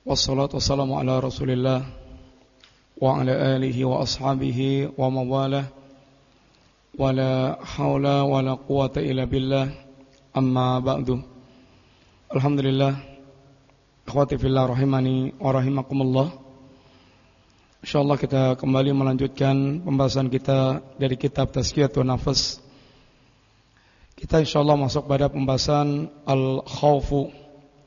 Wassalatu wassalamu ala Rasulillah wa ala alihi wa ashabihi wa mawalah. Wa la hawla wa la quwata illa billah. Amma ba'du. Alhamdulillah. Akhwati fillah rahimani wa rahimakumullah. InsyaAllah kita kembali melanjutkan pembahasan kita dari kitab Tazkiyatun Nafas. Kita insyaAllah masuk pada pembahasan al-khawfu.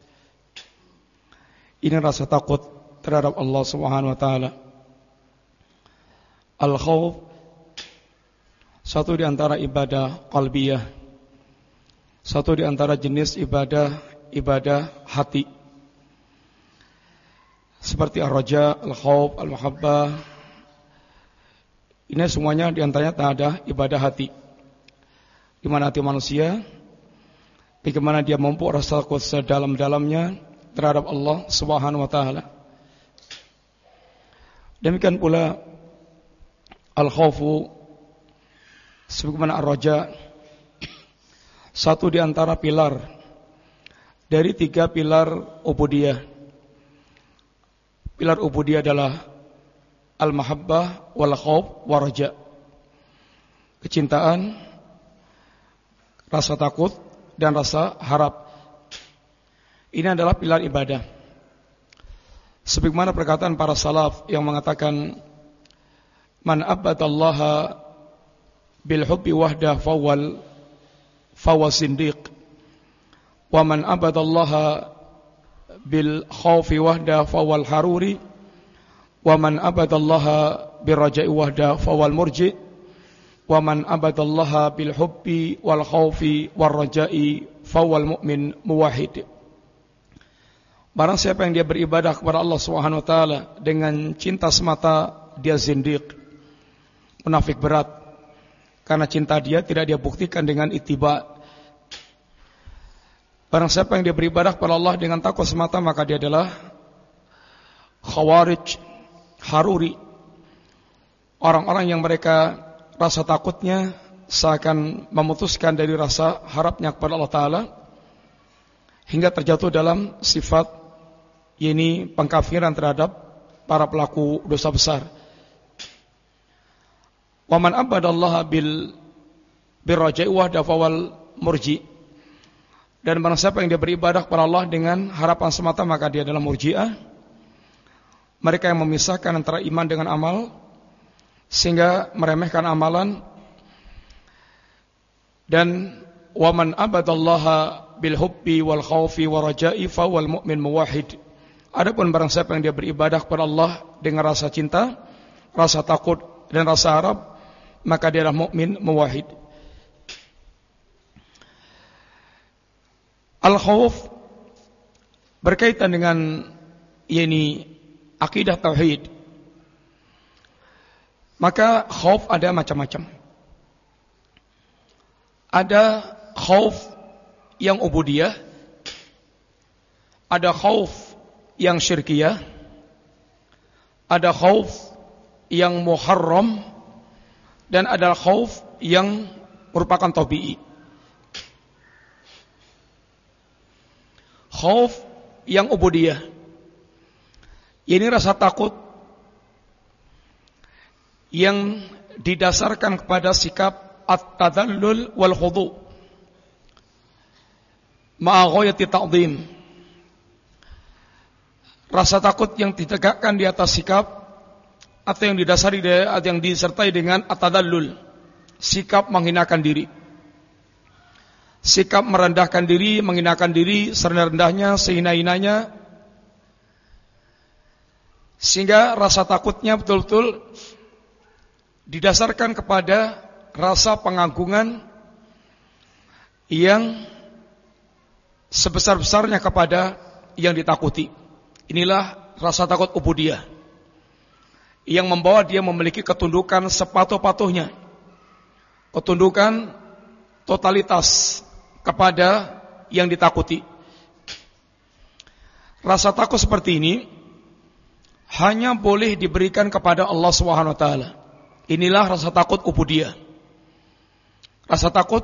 Ini rasa takut terhadap Allah Subhanahu wa taala. Al-khawf satu di antara ibadah qalbiyah. Satu di antara jenis ibadah hati. Seperti ar-raja, al-khawf, al-mahabbah. Ini semuanya di antaranya ada ibadah hati. Di mana hati manusia, bagaimana dia mampu rasa takut sedalam-dalamnya terhadap Allah Subhanahu wa taala. Demikian pula al-khawfu sebagaimana ar-raja, satu di antara pilar dari 3 pilar ubudiyah. Pilar ubudiyah adalah al-mahabbah wal khawf war raja. Kecintaan, rasa takut dan rasa harap. Ini adalah pilar ibadah. Sebagaimana perkataan para salaf yang mengatakan, man abadallaha bil hubbi wahdah fawal sindiq, wa man abadallaha bil khawfi wahdah fawal haruri, wa man abadallaha bil raja'i wahdah fawal murji, wa man abadallaha bil hubbi wal khawfi wal raja'i fawal mu'min muwahhid. Barang siapa yang dia beribadah kepada Allah Subhanahu wa taala dengan cinta semata, dia zindiq, munafik berat. Karena cinta dia tidak dia buktikan dengan ittiba. Barang siapa yang dia beribadah kepada Allah dengan takwa semata, maka dia adalah khawarij, haruri. Orang-orang yang mereka rasa takutnya seakan memutuskan dari rasa harapnya kepada Allah taala, hingga terjatuh dalam sifat ini pengkafiran terhadap para pelaku dosa besar. Wa man abadallaha bil raja'i wahda fawal murji. Dan barang siapa yang dia beribadah kepada Allah dengan harapan semata, maka dia adalah murji'ah. Mereka yang memisahkan antara iman dengan amal sehingga meremehkan amalan. Dan wa man abadallaha bil hubbi wal khawfi wa raja'i fawal mu'min muwahhid. Adapun barang siapa yang dia beribadah kepada Allah dengan rasa cinta, rasa takut dan rasa harap, maka dia adalah mukmin muwahhid. Al-khawf berkaitan dengan akidah tauhid. Maka khawf ada macam-macam. Ada khawf yang ubudiyah, ada khawf yang syirkiyah, ada khauf yang muharram, dan ada khauf yang merupakan tabi'i. Khauf yang ubudiyah, ini rasa takut yang didasarkan kepada sikap at-tadallul wal khudu' ma'a ghayati ta'zim. Rasa takut yang ditegakkan di atas sikap atau yang didasari yang disertai dengan at-tadallul, sikap menghinakan diri, sikap merendahkan diri, menghinakan diri serendah-rendahnya, sehina-hinanya, sehingga rasa takutnya betul-betul didasarkan kepada rasa pengagungan yang sebesar-besarnya kepada yang ditakuti. Inilah rasa takut ubudiyah yang membawa dia memiliki ketundukan sepatuh-patuhnya, ketundukan totalitas kepada yang ditakuti. Rasa takut seperti ini hanya boleh diberikan kepada Allah Subhanahu wa taala. Inilah rasa takut ubudiyah. Rasa takut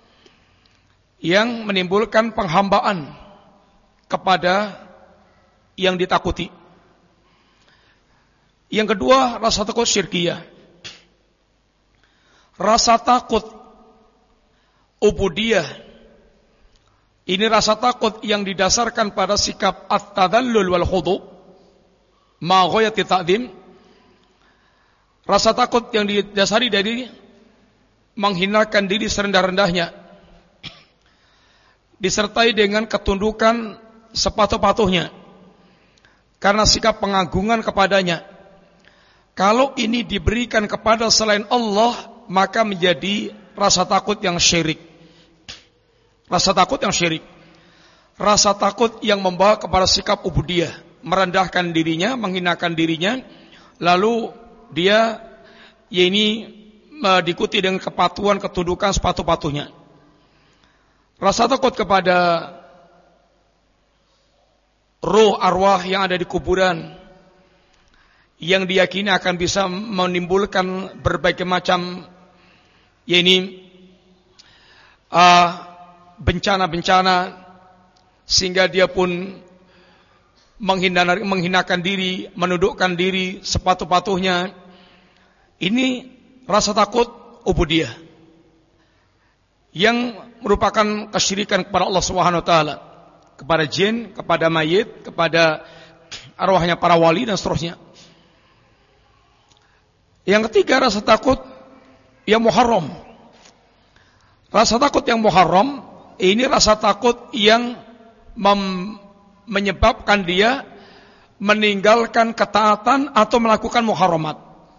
yang menimbulkan penghambaan kepada yang ditakuti. Yang kedua, rasa takut syirkiyah. Rasa takut ubudiyah. Ini rasa takut yang didasarkan pada sikap at-tadallul wal khudu' ma ghayati ta'zim. Rasa takut yang didasari dari menghinakan diri serendah-rendahnya, disertai dengan ketundukan sepatu-patuhnya karena sikap pengagungan kepadanya. Kalau ini diberikan kepada selain Allah, maka menjadi rasa takut yang syirik. Rasa takut yang syirik. Rasa takut yang membawa kepada sikap ubudiyah, merendahkan dirinya, menghinakan dirinya, lalu dia diikuti dengan kepatuhan, ketundukan sepatu-patuhnya. Rasa takut kepada roh arwah yang ada di kuburan, yang diyakini akan bisa menimbulkan berbagai macam bencana-bencana, sehingga dia pun menghinakan diri, menundukkan diri sepatu-patuhnya. Ini rasa takut ubudiyah yang merupakan kesyirikan kepada Allah Subhanahu wa taala, kepada jin, kepada mayit, kepada arwahnya para wali dan seterusnya. Yang ketiga, rasa takut yang muharram. Rasa takut yang muharram ini rasa takut yang menyebabkan dia meninggalkan ketaatan atau melakukan muharramat.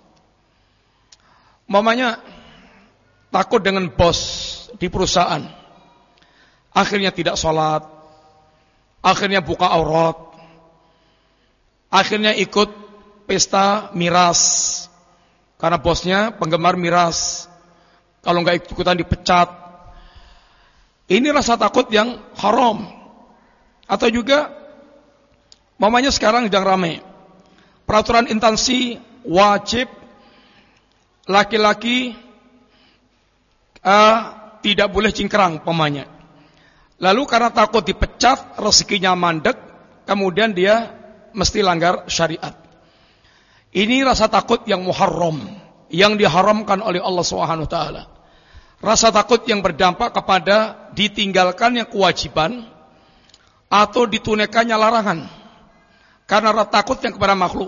Mamanya takut dengan bos di perusahaan, akhirnya tidak sholat, akhirnya buka aurat, akhirnya ikut pesta miras karena bosnya penggemar miras. Kalau nggak ikutan dipecat. Ini rasa takut yang haram. Atau juga mamanya sekarang sedang ramai peraturan instansi wajib laki-laki tidak boleh cingkrang pemanya. Lalu karena takut dipecat, rezekinya mandek, kemudian dia mesti langgar syariat. Ini rasa takut yang muharram, yang diharamkan oleh Allah Subhanahu wa taala. Rasa takut yang berdampak kepada ditinggalkannya kewajiban atau ditunaikannya larangan, karena rasa takut yang kepada makhluk.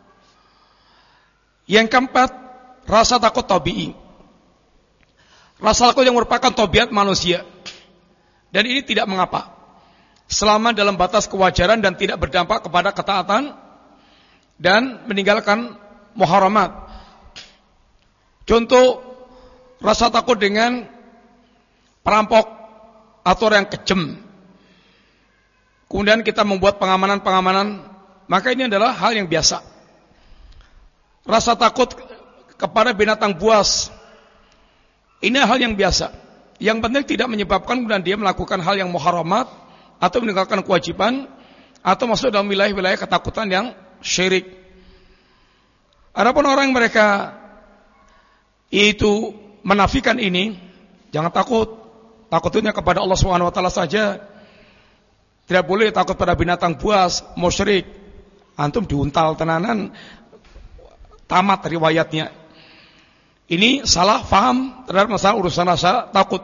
Yang keempat, rasa takut tabi'i. Rasa takut yang merupakan tabiat manusia. Dan ini tidak mengapa, selama dalam batas kewajaran dan tidak berdampak kepada ketaatan dan meninggalkan muharamat. Contoh, rasa takut dengan perampok atau orang yang kejem. Kemudian kita membuat pengamanan-pengamanan, maka ini adalah hal yang biasa. Rasa takut kepada binatang buas, ini hal yang biasa. Yang penting tidak menyebabkan kemudian dia melakukan hal yang muharamat atau meninggalkan kewajiban atau masuk dalam wilayah-wilayah ketakutan yang syirik. Adapun orang yang mereka itu menafikan ini, jangan takut. Takutnya kepada Allah Subhanahu wa taala saja. Tidak boleh takut pada binatang buas, musyrik. Antum diuntal tenanan, tamat riwayatnya. Ini salah faham terhadap masalah urusan rasa takut.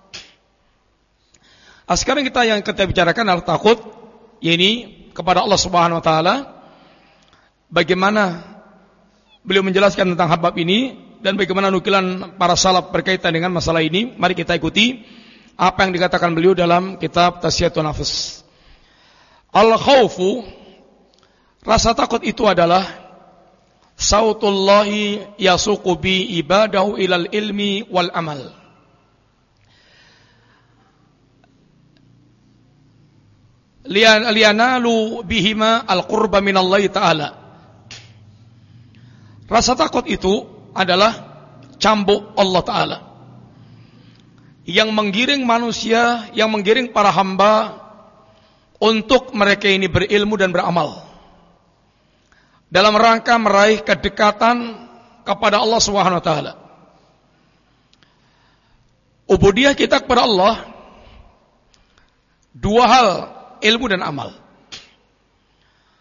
Sekarang yang kita bicarakan adalah takut yakni kepada Allah Subhanahu wa taala. Bagaimana beliau menjelaskan tentang bab ini dan bagaimana nukilan para salaf berkaitan dengan masalah ini. Mari kita ikuti apa yang dikatakan beliau dalam kitab Tasfiyatun Nafs. Al-khawfu, rasa takut itu adalah sautullahi yasuqu bi ibadahu ilal ilmi wal amal. Liyanalu bihima al-qurba minallahi ta'ala. Rasa takut itu adalah cambuk Allah Ta'ala yang menggiring manusia, yang menggiring para hamba untuk mereka ini berilmu dan beramal dalam rangka meraih kedekatan kepada Allah Subhanahu wa taala. Ubudiyah kita kepada Allah dua hal, ilmu dan amal.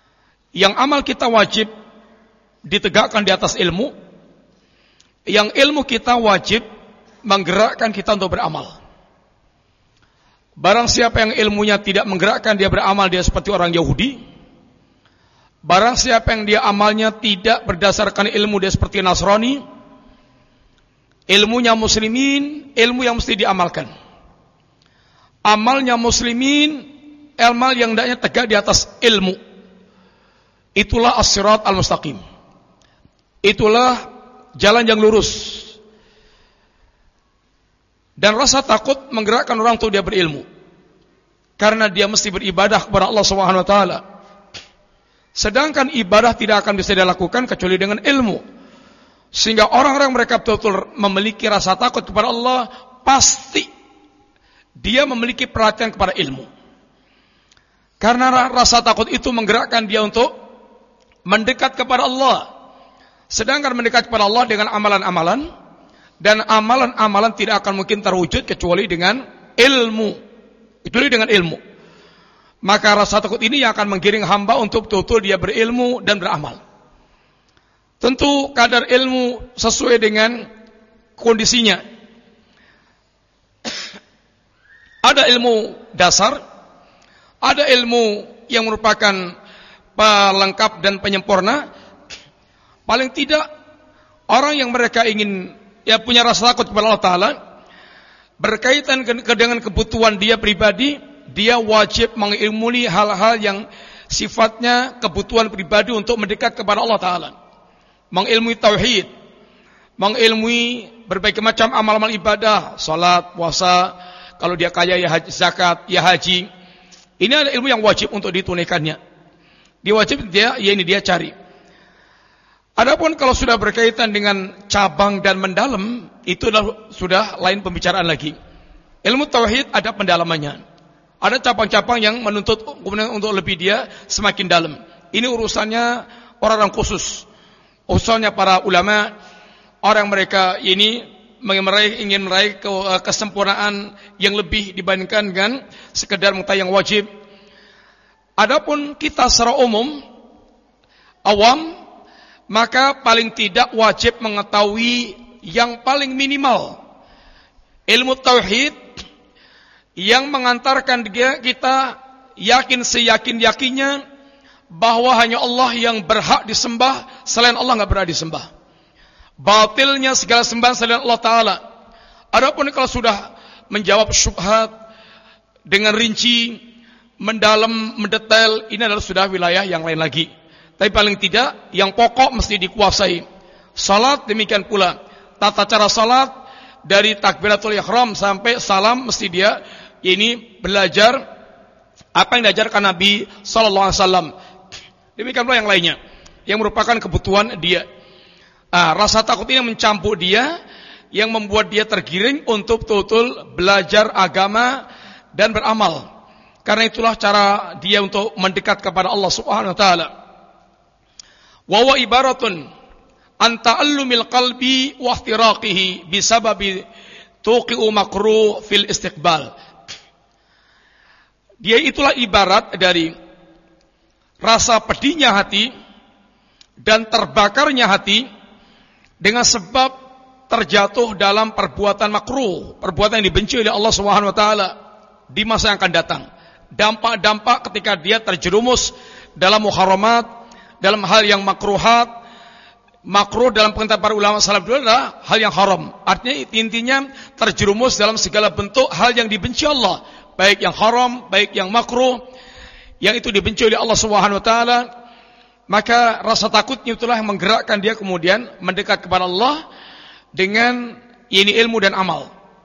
Yang amal kita wajib ditegakkan di atas ilmu, yang ilmu kita wajib menggerakkan kita untuk beramal. Barang siapa yang ilmunya tidak menggerakkan dia beramal, dia seperti orang Yahudi. Barang siapa yang dia amalnya tidak berdasarkan ilmu, dia seperti Nasrani. Ilmunya muslimin, ilmu yang mesti diamalkan. Amalnya muslimin, amal yang hendaknya tegak di atas ilmu. Itulah as-sirat al-mustaqim. Itulah jalan yang lurus. Dan rasa takut menggerakkan orang untuk dia berilmu. Karena dia mesti beribadah kepada Allah Subhanahu wa taala. Sedangkan ibadah tidak akan bisa dilakukan kecuali dengan ilmu. Sehingga orang-orang mereka betul-betul memiliki rasa takut kepada Allah, pasti dia memiliki perhatian kepada ilmu. Karena rasa takut itu menggerakkan dia untuk mendekat kepada Allah. Sedangkan mendekat kepada Allah dengan amalan-amalan, dan amalan-amalan tidak akan mungkin terwujud kecuali dengan ilmu. Kecuali dengan ilmu. Maka rasa takut ini yang akan menggiring hamba untuk betul-betul dia berilmu dan beramal. Tentu kadar ilmu sesuai dengan kondisinya. Ada ilmu dasar, ada ilmu yang merupakan pelengkap dan penyempurna. Paling tidak orang yang mereka ingin punya rasa takut kepada Allah Ta'ala, berkaitan dengan kebutuhan dia pribadi, dia wajib mengilmui hal-hal yang sifatnya kebutuhan pribadi untuk mendekat kepada Allah Ta'ala. Mengilmui tauhid, mengilmui berbagai macam amal-amal ibadah, salat, puasa, kalau dia kaya ya haji, zakat, ya haji. Ini adalah ilmu yang wajib untuk ditunaikannya. Dia wajib dia cari. Adapun kalau sudah berkaitan dengan cabang dan mendalam, itu sudah lain pembicaraan lagi. Ilmu tauhid ada pendalamannya. Ada cabang-cabang yang menuntut kemudian untuk lebih dia semakin dalam. Ini urusannya orang-orang khusus. Urusannya para ulama, orang mereka ini ingin meraih kesempurnaan yang lebih dibandingkan dengan sekedar mengetahui yang wajib. Adapun kita secara umum, awam, maka paling tidak wajib mengetahui yang paling minimal ilmu tauhid yang mengantarkan kita yakin seyakin-yakinnya bahwa hanya Allah yang berhak disembah, selain Allah enggak berhak disembah. Batilnya segala sembahan selain Allah Ta'ala. Adapun kalau sudah menjawab syubhat dengan rinci, mendalam, mendetail, ini adalah sudah wilayah yang lain lagi. Tapi paling tidak, yang pokok mesti dikuasai. Salat demikian pula. Tata cara salat, dari takbiratul ihram sampai salam, mesti dia ini belajar apa yang diajarkan Nabi Sallallahu Alaihi Wasallam. Demikian pula yang lainnya, yang merupakan kebutuhan dia. Rasa takut ini mencampur dia, yang membuat dia tergiring untuk betul-betul belajar agama dan beramal. Karena itulah cara dia untuk mendekat kepada Allah Subhanahu Wa Taala. Wa huwa ibaratun an ta'allumil qalbi wa ihtiraqihi bisababi tuqi'u makruh fil istiqbal. Dia itulah ibarat dari rasa pedihnya hati dan terbakarnya hati dengan sebab terjatuh dalam perbuatan makruh, perbuatan yang dibenci oleh Allah Subhanahu wa taala di masa yang akan datang. Dampak-dampak ketika dia terjerumus dalam muharramat, dalam hal yang makruhat. Makruh dalam pengertian para ulama salaf dulu adalah hal yang haram. Artinya intinya terjerumus dalam segala bentuk hal yang dibenci Allah, baik yang haram, baik yang makruh, yang itu dibenci oleh Allah Subhanahu wa taala. Maka rasa takutnya itulah yang menggerakkan dia kemudian mendekat kepada Allah dengan ini ilmu dan amal.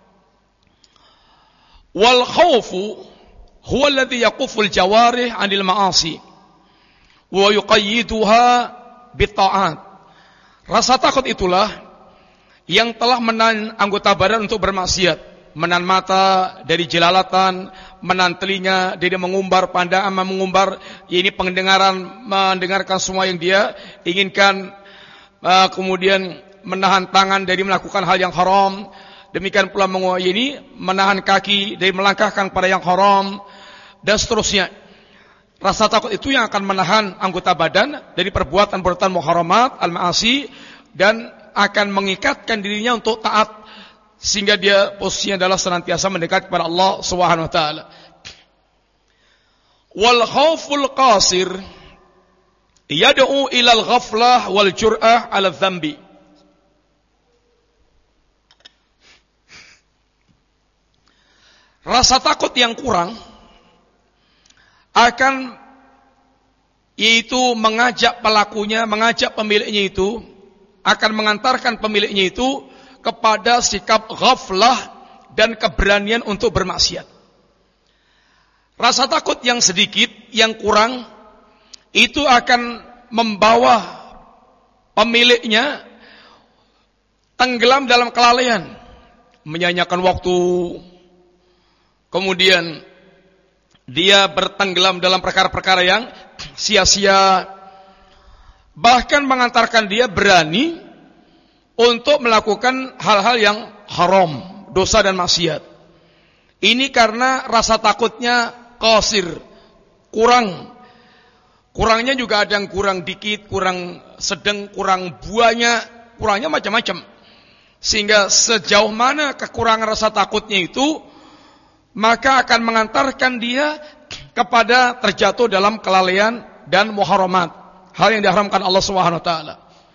Wal khaufu huwa alladhi yaquful jawarih 'anil ma'asi wa yuqayyiduha bitta'at. Rasa takut itulah yang telah menahan anggota badan untuk bermaksiat, menahan mata dari jelalatan, menahan telinga dari mengumbar pandangan, mengumbar ini pendengaran, mendengarkan semua yang dia inginkan, kemudian menahan tangan dari melakukan hal yang haram, demikian pula menahan kaki dari melangkahkan pada yang haram, dan seterusnya. Rasa takut itu yang akan menahan anggota badan dari perbuatan-perbuatan muharamat, al-ma'asi, dan akan mengikatkan dirinya untuk taat, sehingga dia posisinya adalah senantiasa mendekat kepada Allah Subhanahu wa taala. Wal khauful qasir yad'u ila al-ghaflah wal jur'ah 'ala adh-dhanbi. Rasa takut yang kurang akan yaitu mengajak pelakunya, mengajak pemiliknya itu, akan mengantarkan pemiliknya itu kepada sikap ghaflah dan keberanian untuk bermaksiat. Rasa takut yang sedikit, yang kurang, itu akan membawa pemiliknya tenggelam dalam kelalaian, menyanyiakan waktu, kemudian dia bertenggelam dalam perkara-perkara yang sia-sia, bahkan mengantarkan dia berani untuk melakukan hal-hal yang haram, dosa dan maksiat. Ini karena rasa takutnya qasir, kurang. Kurangnya juga ada yang kurang dikit, kurang sedang, kurang banyak, kurangnya macam-macam. Sehingga sejauh mana kekurangan rasa takutnya itu, maka akan mengantarkan dia kepada terjatuh dalam kelalaian dan muharamat, hal yang diharamkan Allah Subhanahu wa taala.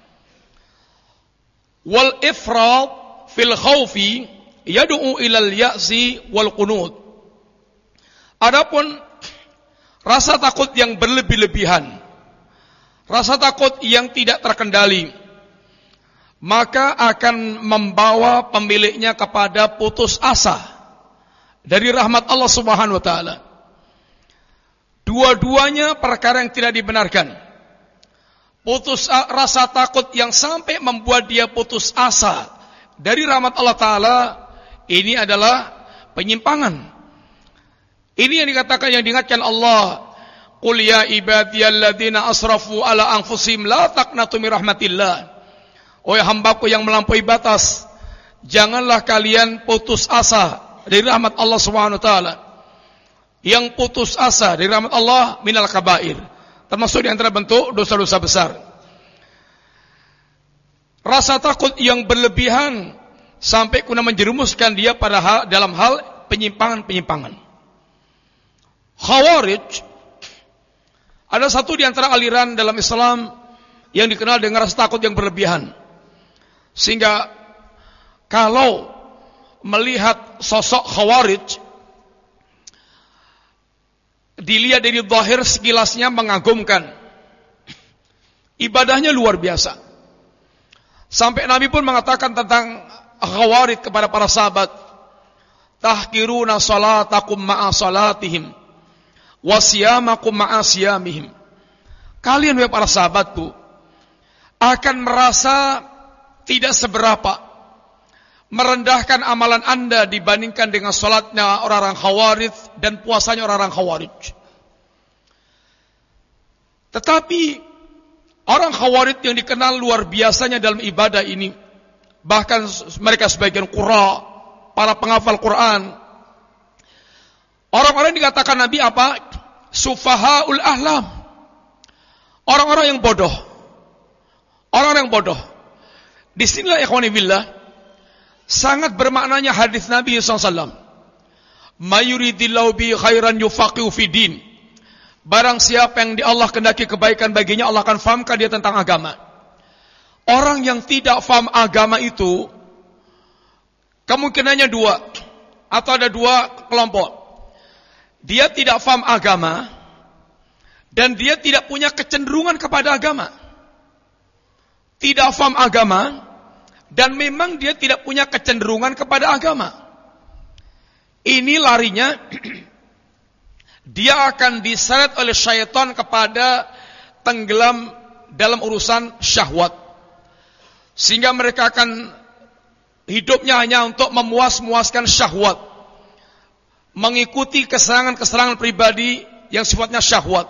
Wal ifrat fil khaufi yad'u ilal ya'si wal qunut. Adapun rasa takut yang berlebih-lebihan, rasa takut yang tidak terkendali, maka akan membawa pemiliknya kepada putus asa dari rahmat Allah Subhanahu wa taala. Dua-duanya perkara yang tidak dibenarkan. Rasa takut yang sampai membuat dia putus asa dari rahmat Allah taala, ini adalah penyimpangan. Ini yang dikatakan, yang diingatkan Allah, qul ya ibadiyalladzina asrafu ala anfusihim la taqnatu min rahmatillah. Wahai hambaku yang melampaui batas, janganlah kalian putus asa dari rahmat Allah Subhanahu wa taala. Yang putus asa dari rahmat Allah minal kabair, termasuk di antara bentuk dosa-dosa besar. Rasa takut yang berlebihan sampai guna menjerumuskan dia pada dalam hal penyimpangan-penyimpangan. Khawarij ada satu di antara aliran dalam Islam yang dikenal dengan rasa takut yang berlebihan. Sehingga kalau melihat sosok Khawarij, dilihat dari zahir sekilasnya mengagumkan, ibadahnya luar biasa. Sampai Nabi pun mengatakan tentang Khawarij kepada para sahabat, tahkiruna salatakum ma'a salatihim wa siyamakum ma'a siyamihim. Kalian wahai para sahabatku akan merasa tidak seberapa, merendahkan amalan anda dibandingkan dengan salatnya orang-orang Khawarij dan puasanya orang-orang Khawarij. Tetapi orang Khawarij yang dikenal luar biasanya dalam ibadah ini, bahkan mereka sebagian qurra, para penghafal Quran, orang-orang dikatakan Nabi apa? Sufahaul ahlam, orang-orang yang bodoh, orang-orang yang bodoh. Disinilah ikhwani billah sangat bermaknanya hadis Nabi SAW. Mayuridillahu bi khairan yufaqihu fi din. Barang siapa yang di Allah kehendaki kebaikan baginya, Allah akan fahamkan dia tentang agama. Orang yang tidak faham agama itu kemungkinannya dua, atau ada dua kelompok. Dia tidak faham agama dan dia tidak punya kecenderungan kepada agama. Tidak faham agama dan memang dia tidak punya kecenderungan kepada agama. Ini larinya dia akan diseret oleh syaitan kepada tenggelam dalam urusan syahwat. Sehingga mereka akan hidupnya hanya untuk memuaskan syahwat, mengikuti kesenangan-kesenangan pribadi yang sifatnya syahwat.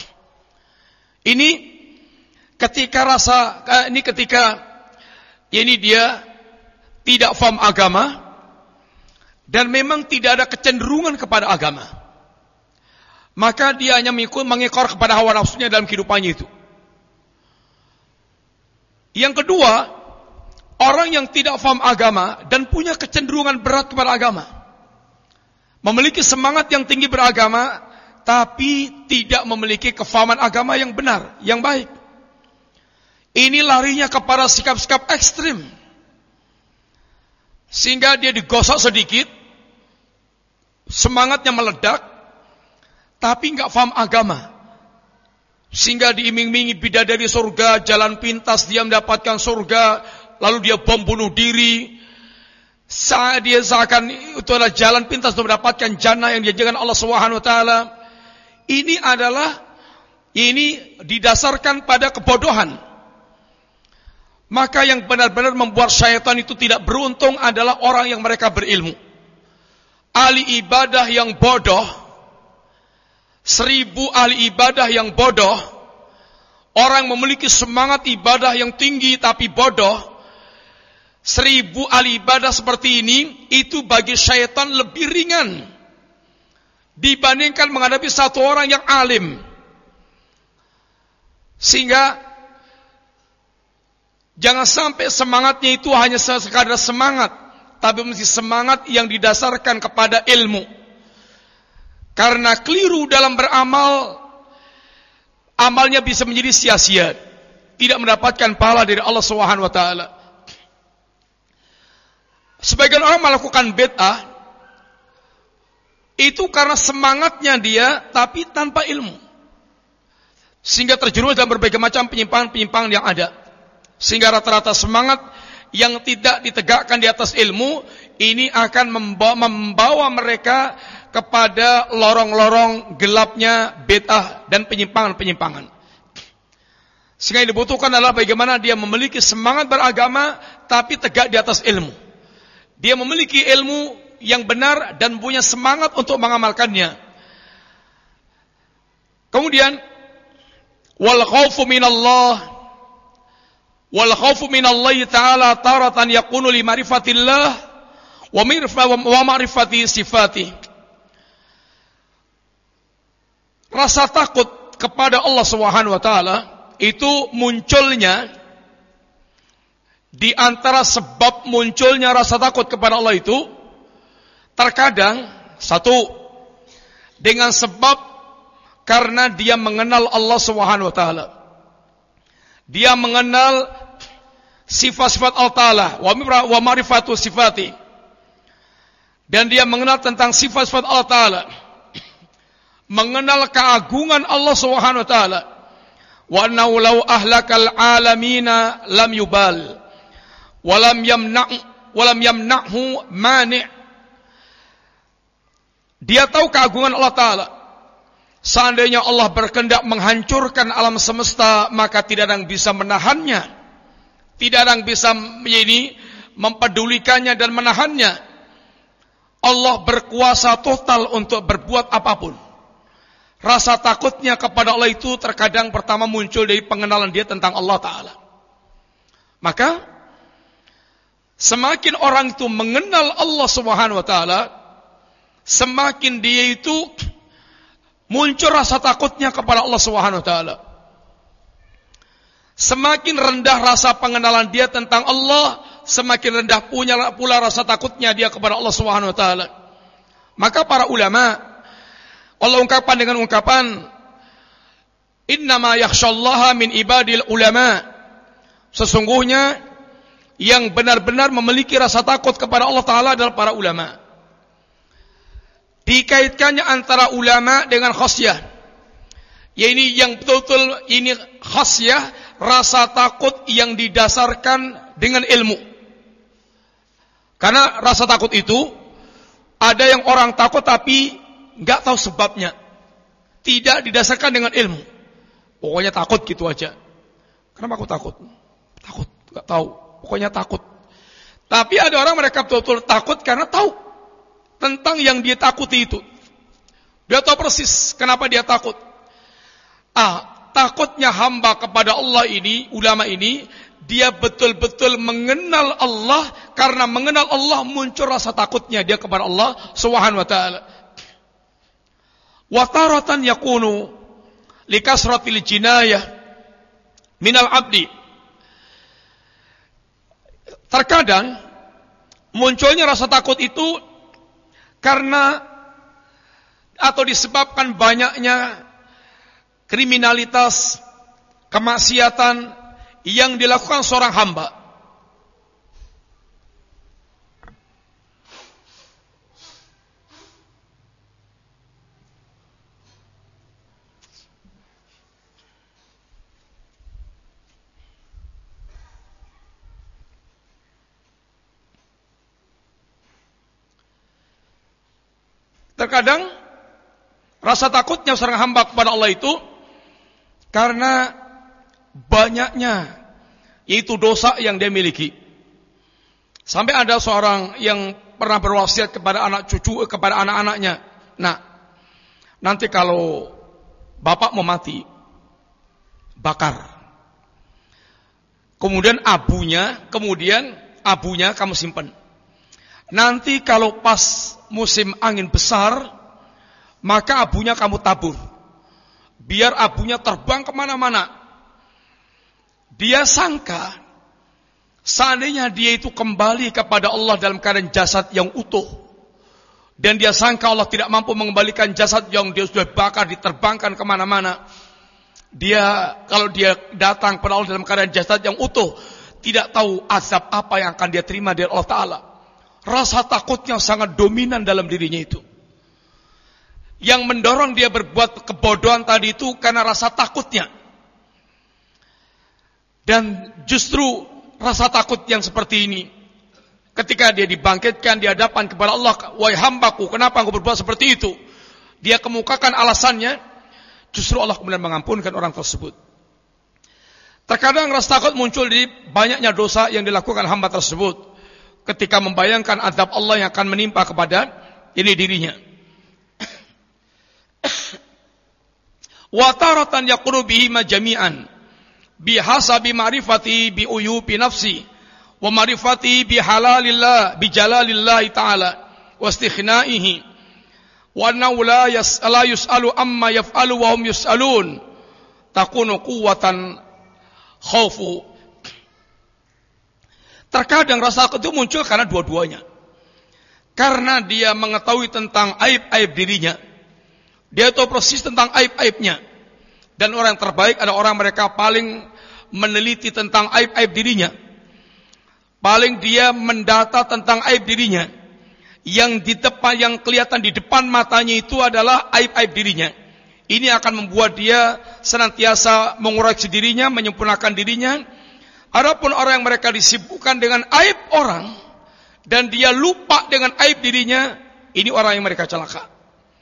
Ini ketika dia tidak faham agama dan memang tidak ada kecenderungan kepada agama. maka dia hanya mengekor kepada hawa nafsunya dalam kehidupannya itu. Yang kedua, orang yang tidak paham agama dan punya kecenderungan berat kepada agama, memiliki semangat yang tinggi beragama, tapi tidak memiliki kefahaman agama yang benar, yang baik. Ini larinya kepada sikap-sikap ekstrim, sehingga dia digosok sedikit, semangatnya meledak, tapi nggak paham agama, sehingga diiming-imingi bidadari surga, jalan pintas dia mendapatkan surga, lalu dia bom bunuh diri. Dia seakan itu adalah jalan pintas untuk mendapatkan jannah yang dijanjikan Allah Subhanahu wa taala. Ini didasarkan pada kebodohan. Maka yang benar-benar membuat syaitan itu tidak beruntung adalah orang yang mereka berilmu. Ahli ibadah yang bodoh, 1000 ahli ibadah yang bodoh, orang memiliki semangat ibadah yang tinggi tapi bodoh, 1000 ahli ibadah seperti ini, itu bagi syaitan lebih ringan dibandingkan menghadapi satu orang yang alim. Sehingga jangan sampai semangatnya itu hanya sekadar semangat, tapi mesti semangat yang didasarkan kepada ilmu. Karena keliru dalam beramal, amalnya bisa menjadi sia-sia, tidak mendapatkan pahala dari Allah Subhanahu wa taala. Sebagian orang melakukan bid'ah itu karena semangatnya dia tapi tanpa ilmu, sehingga terjerumus dalam berbagai macam penyimpangan-penyimpangan yang ada. Sehingga rata-rata semangat yang tidak ditegakkan di atas ilmu ini akan membawa mereka kepada lorong-lorong gelapnya bid'ah dan penyimpangan-penyimpangan. Sehingga yang dibutuhkan adalah bagaimana dia memiliki semangat beragama tapi tegak di atas ilmu. Dia memiliki ilmu yang benar dan punya semangat untuk mengamalkannya. Kemudian wal khaufu minallah, wal khaufu minallahi ta'ala taratan yakunu li ma'rifatillah wa ma'rifati sifati. Rasa takut kepada Allah Subhanahu wa taala itu munculnya, di antara sebab munculnya rasa takut kepada Allah itu terkadang satu dengan sebab karena dia mengenal Allah Subhanahu wa taala. Dia mengenal sifat-sifat Allah taala wa ma'rifatu sifati. Dan dia mengenal tentang sifat-sifat Allah taala. Mengenal keagungan Allah Subhanahu wa taala. Wa annahu law ahlakal alamina lam yubal wa lam yamna'hu mani'. Dia tahu keagungan Allah taala. Seandainya Allah berkehendak menghancurkan alam semesta, maka tidak ada yang bisa menahannya. Tidak ada yang bisa mempedulikannya dan menahannya. Allah berkuasa total untuk berbuat apapun. Rasa takutnya kepada Allah itu terkadang pertama muncul dari pengenalan dia tentang Allah Ta'ala. Maka semakin orang itu mengenal Allah Subhanahu wa Ta'ala, semakin dia itu muncul rasa takutnya kepada Allah Subhanahu wa Ta'ala. Semakin rendah rasa pengenalan dia tentang Allah, semakin rendah pula rasa takutnya dia kepada Allah Subhanahu wa Ta'ala. Maka para ulama Allah ungkapkan dengan ungkapan innama yakhshallaha min ibadil ulama. Sesungguhnya yang benar-benar memiliki rasa takut kepada Allah Ta'ala adalah para ulama. Dikaitkannya antara ulama dengan khasyah. Ya ini yang betul-betul ini khasyah, rasa takut yang didasarkan dengan ilmu. Karena rasa takut itu ada yang orang takut tapi nggak tahu sebabnya, tidak didasarkan dengan ilmu. Pokoknya takut gitu aja. Kenapa aku takut? Takut, nggak tahu. Pokoknya takut. Tapi ada orang mereka betul-betul takut karena tahu tentang yang dia takuti itu. Dia tahu persis kenapa dia takut. Takutnya hamba kepada Allah ini, ulama ini, dia betul-betul mengenal Allah. Karena mengenal Allah muncul rasa takutnya dia kepada Allah Subhanahu wa Ta'ala. Wa taratan yakunu likasratil jinayah minal abdi. Terkadang munculnya rasa takut itu karena atau disebabkan banyaknya kriminalitas, kemaksiatan yang dilakukan seorang hamba. Terkadang rasa takutnya seorang hamba kepada Allah itu karena banyaknya yaitu dosa yang dia miliki. Sampai ada seorang yang pernah berwasiat kepada anak cucu, kepada anak-anaknya. Nah, nanti kalau bapak mau mati, bakar. Kemudian abunya kamu simpan. Nanti kalau pas musim angin besar, maka abunya kamu tabur. Biar abunya terbang kemana-mana. Dia sangka, seandainya dia itu kembali kepada Allah dalam keadaan jasad yang utuh, dan dia sangka Allah tidak mampu mengembalikan jasad yang dia sudah bakar, diterbangkan kemana-mana. Kalau dia datang kepada Allah dalam keadaan jasad yang utuh, tidak tahu azab apa yang akan dia terima dari Allah Ta'ala. Rasa takutnya sangat dominan dalam dirinya itu. Yang mendorong dia berbuat kebodohan tadi itu karena rasa takutnya. Dan justru rasa takut yang seperti ini, ketika dia dibangkitkan di hadapan kepada Allah, wahai hambaku, kenapa engkau berbuat seperti itu? Dia kemukakan alasannya, justru Allah kemudian mengampunkan orang tersebut. Terkadang rasa takut muncul di banyaknya dosa yang dilakukan hamba tersebut, ketika membayangkan azab Allah yang akan menimpa kepada dirinya. Wa taratan yaqulu bihi majami'an bihasabi ma'rifati bi uyubi nafsi wa ma'rifati bi halalillah bi jalalillah ta'ala wa istikhnaihi wa annahu la yus'alu amma yaf'alu wa hum yus'alun takunu quwwatan khaufu. Terkadang rasa takut itu muncul karena dua-duanya. Karena dia mengetahui tentang aib-aib dirinya. Dia tahu persis tentang aib-aibnya. Dan orang yang terbaik adalah orang mereka paling meneliti tentang aib-aib dirinya. Paling dia mendata tentang aib dirinya. Yang di depan, yang kelihatan di depan matanya itu adalah aib-aib dirinya. Ini akan membuat dia senantiasa mengoreksi dirinya, menyempurnakan dirinya. Adapun orang yang mereka disibukkan dengan aib orang dan dia lupa dengan aib dirinya, ini orang yang mereka celaka.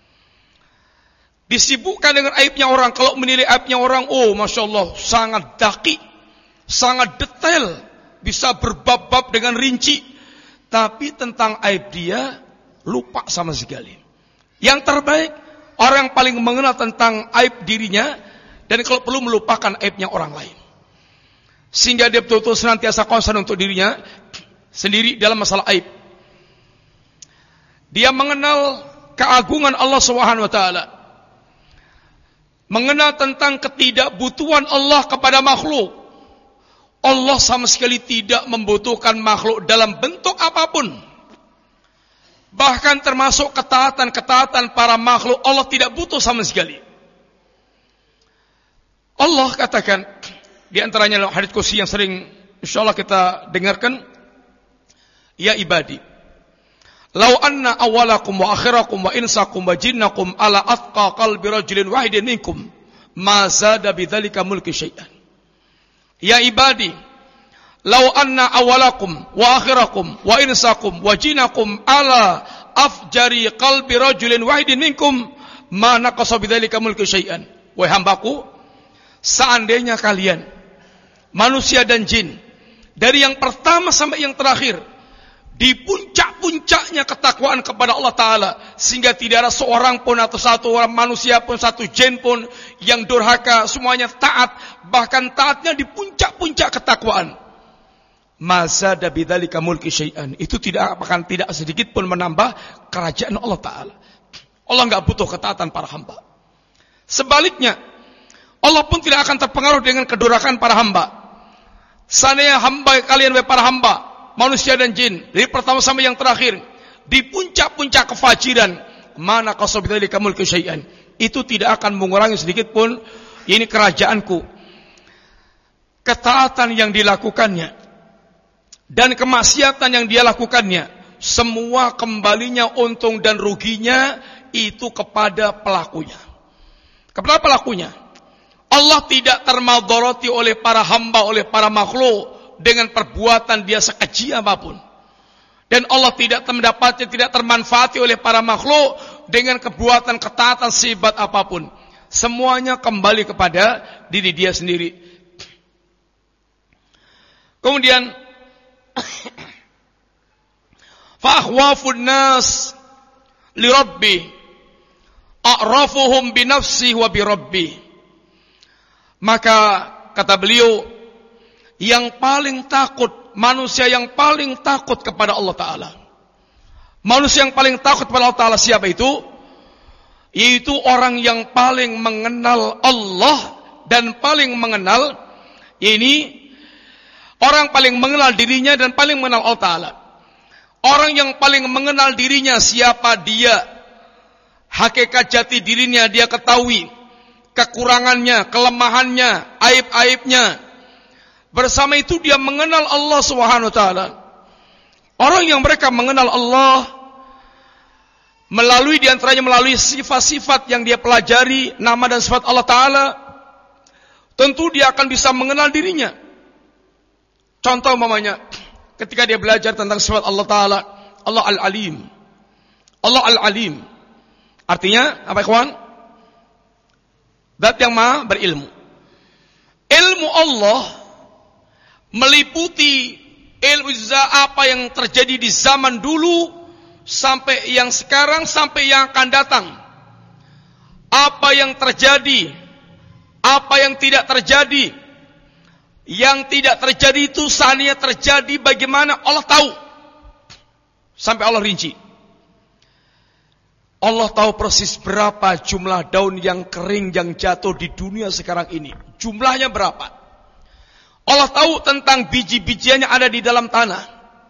Disibukkan dengan aibnya orang, kalau menilai aibnya orang, oh Masya Allah, sangat daki, sangat detail, bisa berbab-bab dengan rinci. Tapi tentang aib dia, lupa sama sekali. Yang terbaik, orang yang paling mengenal tentang aib dirinya, dan kalau perlu melupakan aibnya orang lain. Sehingga dia betul-betul senantiasa concern untuk dirinya sendiri dalam masalah aib. Dia mengenal keagungan Allah Subhanahu wa taala. Mengenal tentang ketidakbutuhan Allah kepada makhluk. Allah sama sekali tidak membutuhkan makhluk dalam bentuk apapun. Bahkan termasuk ketaatan-ketaatan para makhluk, Allah tidak butuh sama sekali. Allah katakan, di antaranya hadits qudsi yang sering insyaallah kita dengarkan, ya ibadi, law anna awwalakum wa akhirakum wa insakum wa jinnakum ala atqa qalbi rajulin wahidin minkum ma zada bidzalika mulki syai'an. Ya ibadi, law anna awwalakum wa akhirakum wa insakum wa jinnakum ala afjari qalbi rajulin wahidin minkum ma naqasa bidzalika mulki syai'an. Wahai hambaku, seandainya kalian manusia dan jin, dari yang pertama sampai yang terakhir, di puncak-puncaknya ketakwaan kepada Allah Ta'ala, sehingga tidak ada seorang pun atau satu orang manusia pun, satu jin pun yang durhaka, semuanya taat, bahkan taatnya di puncak-puncak ketakwaan. Mazada bidzalika mulki syai'an, itu tidak akan tidak sedikit pun menambah kerajaan Allah Ta'ala. Allah enggak butuh ketaatan para hamba. Sebaliknya, Allah pun tidak akan terpengaruh dengan kedurhakaan para hamba. Seandainya hamba kalian, para hamba, manusia dan jin, dari pertama sampai yang terakhir, di puncak-puncak kefajiran, mana qasabidzalika mulku syai'an, itu tidak akan mengurangi sedikit pun ini kerajaanku. Ketaatan yang dilakukannya dan kemaksiatan yang dia lakukannya, semua kembalinya untung dan ruginya itu kepada pelakunya. Kepada pelakunya. Allah tidak termadharati oleh para hamba, oleh para makhluk dengan perbuatan dia sekeji apapun. Dan Allah tidak termanfaati oleh para makhluk dengan perbuatan ketaatan sehebat apapun. Semuanya kembali kepada diri dia sendiri. Kemudian fa akhwafun nas li rabbi a'rafuhum bi nafsihi wa bi rabbi. Maka kata beliau, yang paling takut, manusia yang paling takut kepada Allah Ta'ala, manusia yang paling takut kepada Allah Ta'ala siapa itu? Yaitu orang yang paling mengenal Allah dan paling mengenal ini, orang paling mengenal dirinya dan paling mengenal Allah Ta'ala. Orang yang paling mengenal dirinya siapa dia, hakikat jati dirinya dia ketahui, kekurangannya, kelemahannya, aib-aibnya. Bersama itu dia mengenal Allah Subhanahu wa taala. Orang yang mereka mengenal Allah melalui diantaranya melalui sifat-sifat yang dia pelajari, nama dan sifat Allah Ta'ala, tentu dia akan bisa mengenal dirinya. Contoh umpamanya, ketika dia belajar tentang sifat Allah Ta'ala, Allah Al-Alim. Allah Al-Alim. Artinya, apa ikhwan? Zat yang maha berilmu. Ilmu Allah meliputi ilmu apa yang terjadi di zaman dulu, sampai yang sekarang, sampai yang akan datang. Apa yang terjadi, apa yang tidak terjadi. Yang tidak terjadi itu seandainya terjadi bagaimana Allah tahu. Sampai Allah rinci. Allah tahu persis berapa jumlah daun yang kering yang jatuh di dunia sekarang ini. Jumlahnya berapa. Allah tahu tentang biji-bijian yang ada di dalam tanah.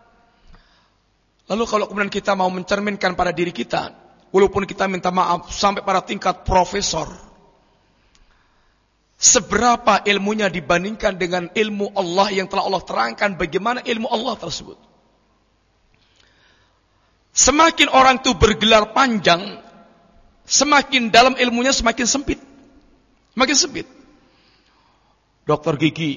Lalu kalau kemudian kita mau mencerminkan pada diri kita, walaupun kita minta maaf sampai pada tingkat profesor, seberapa ilmunya dibandingkan dengan ilmu Allah yang telah Allah terangkan bagaimana ilmu Allah tersebut. Semakin orang itu bergelar panjang, semakin dalam ilmunya semakin sempit. Semakin sempit. Dokter gigi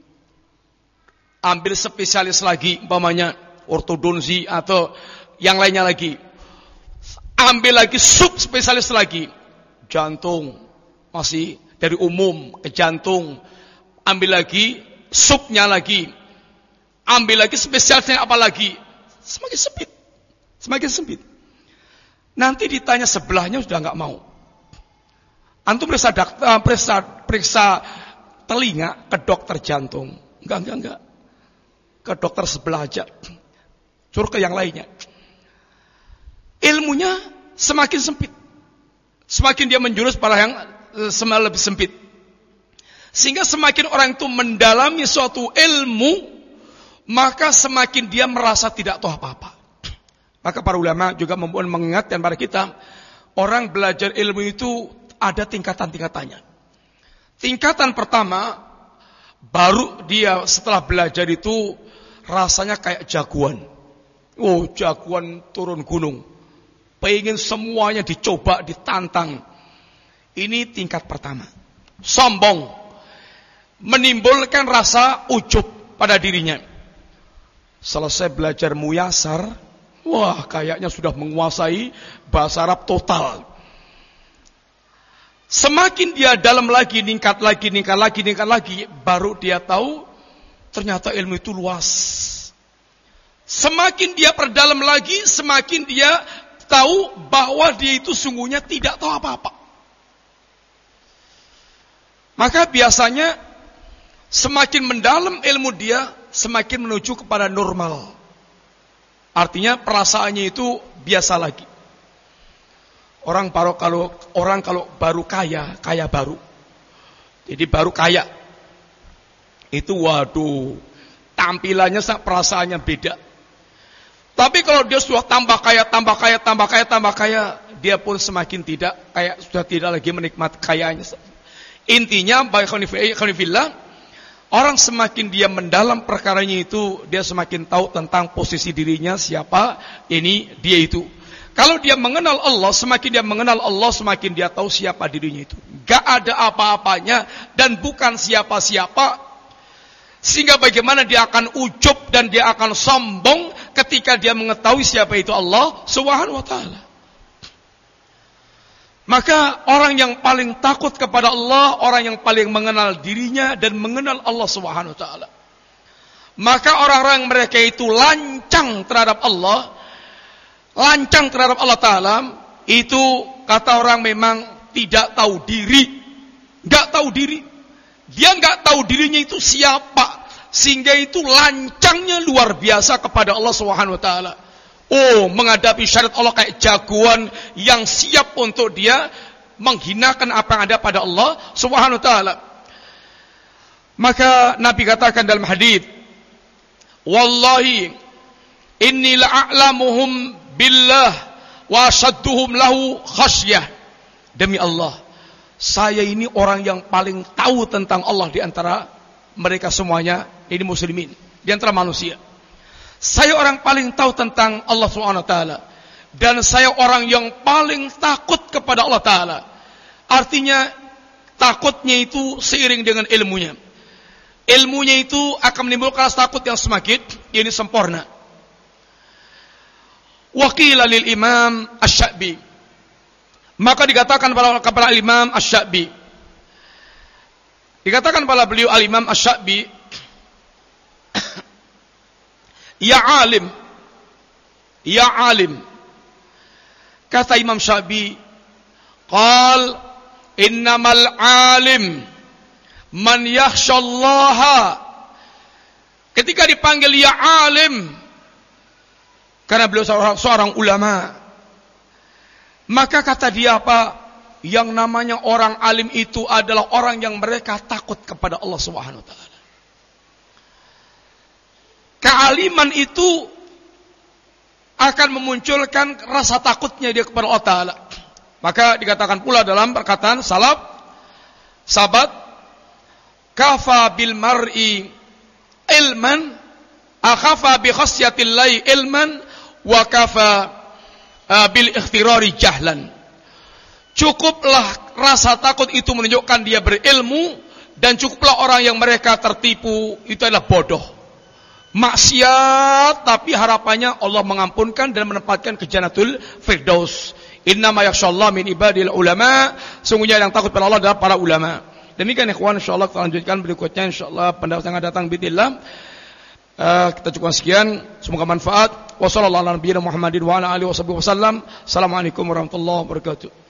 ambil spesialis lagi, umpamanya ortodonsi atau yang lainnya lagi. Ambil lagi sub spesialis lagi, jantung, masih dari umum ke jantung. Ambil lagi subnya lagi. Ambil lagi spesialisnya apa lagi. Semakin sempit. Semakin sempit. Nanti ditanya sebelahnya sudah enggak mau. Antum periksa telinga ke dokter jantung. Enggak. Ke dokter sebelah aja. Suruh ke yang lainnya. Ilmunya semakin sempit. Semakin dia menjurus pada yang semakin lebih sempit. Sehingga semakin orang itu mendalami suatu ilmu, maka semakin dia merasa tidak tahu apa-apa. Maka para ulama juga mengingatkan pada kita, orang belajar ilmu itu ada tingkatan-tingkatannya. Tingkatan pertama, baru dia setelah belajar itu rasanya kayak jagoan. Oh, jagoan turun gunung. Pengen semuanya dicoba, ditantang. Ini tingkat pertama. Sombong. Menimbulkan rasa ujub pada dirinya. Selesai belajar muyasar, wah, kayaknya sudah menguasai bahasa Arab total. Semakin dia dalam lagi, ningkat lagi, baru dia tahu ternyata ilmu itu luas. Semakin dia perdalam lagi, semakin dia tahu bahwa dia itu sungguhnya tidak tahu apa-apa. Maka biasanya semakin mendalam ilmu dia, semakin menuju kepada normal. Artinya perasaannya itu biasa lagi. Orang kalau baru kaya baru. Jadi baru kaya. Itu waduh, tampilannya perasaannya beda. Tapi kalau dia sudah tambah kaya, dia pun semakin tidak kayak sudah tidak lagi menikmati kayanya. Intinya baikhonifillah, orang semakin dia mendalam perkaranya itu, dia semakin tahu tentang posisi dirinya siapa, ini dia itu. Kalau dia mengenal Allah, semakin dia mengenal Allah, semakin dia tahu siapa dirinya itu. Gak ada apa-apanya dan bukan siapa-siapa. Sehingga bagaimana dia akan ujub dan dia akan sombong ketika dia mengetahui siapa itu Allah Subhanahu wa ta'ala. Maka orang yang paling takut kepada Allah, orang yang paling mengenal dirinya dan mengenal Allah Subhanahu wa ta'ala. Maka orang-orang mereka itu lancang terhadap Allah, lancang terhadap Allah Ta'ala, itu kata orang memang tidak tahu diri. Gak tahu diri. Dia gak tahu dirinya itu siapa. Sehingga itu lancangnya luar biasa kepada Allah Subhanahu wa ta'ala. Oh, menghadapi syariat Allah kayak jagoan yang siap untuk dia menghinakan apa yang ada pada Allah Subhanahu wa ta'ala. Maka Nabi katakan dalam hadits, wallahi inni la'alamuhum billah wa asyadduhum lahu khasyah. Demi Allah, saya ini orang yang paling tahu tentang Allah di antara mereka semuanya, ini muslimin, di antara manusia. Saya orang paling tahu tentang Allah Subhanahu wa taala dan saya orang yang paling takut kepada Allah taala. Artinya takutnya itu seiring dengan ilmunya. Ilmunya itu akan menimbulkan rasa takut yang semakin ini sempurna. Waqila lil Imam Asy-Sya'bi, maka dikatakan kepada Imam Asy-Sya'bi, dikatakan kepada beliau Al-Imam Asy-Sya'bi, ya alim, ya alim. Kata Imam Sya'bi, qal innamal alim man yakhshallaha. Ketika dipanggil ya alim, karena beliau seorang ulama, maka kata dia apa? Yang namanya orang alim itu adalah orang yang mereka takut kepada Allah Subhanahu wa ta'ala. Kealiman itu akan memunculkan rasa takutnya dia kepada Allah Ta'ala. Maka dikatakan pula dalam perkataan salaf, sahabat, kafa bil mar'i ilman, akhafa bi khasyatillahi ilman, wa kafa bil ikhtirari jahlan. Cukuplah rasa takut itu menunjukkan dia berilmu, dan cukuplah orang yang mereka tertipu itu adalah bodoh. Maksiat tapi harapannya Allah mengampunkan dan menempatkan ke Jannatul Firdaus. Innama yakhshallahu min ibadil ulama, sungguhnya yang takut pada Allah adalah para ulama. Demikian ikhwan, insyaallah kita lanjutkan berikutnya insyaallah pada waktu yang akan datang bismillah. Kita cukupkan sekian, semoga manfaat. Wassallallahu ala nabiyina Muhammadin wa ala alihi wasallam. Assalamualaikum warahmatullahi wabarakatuh.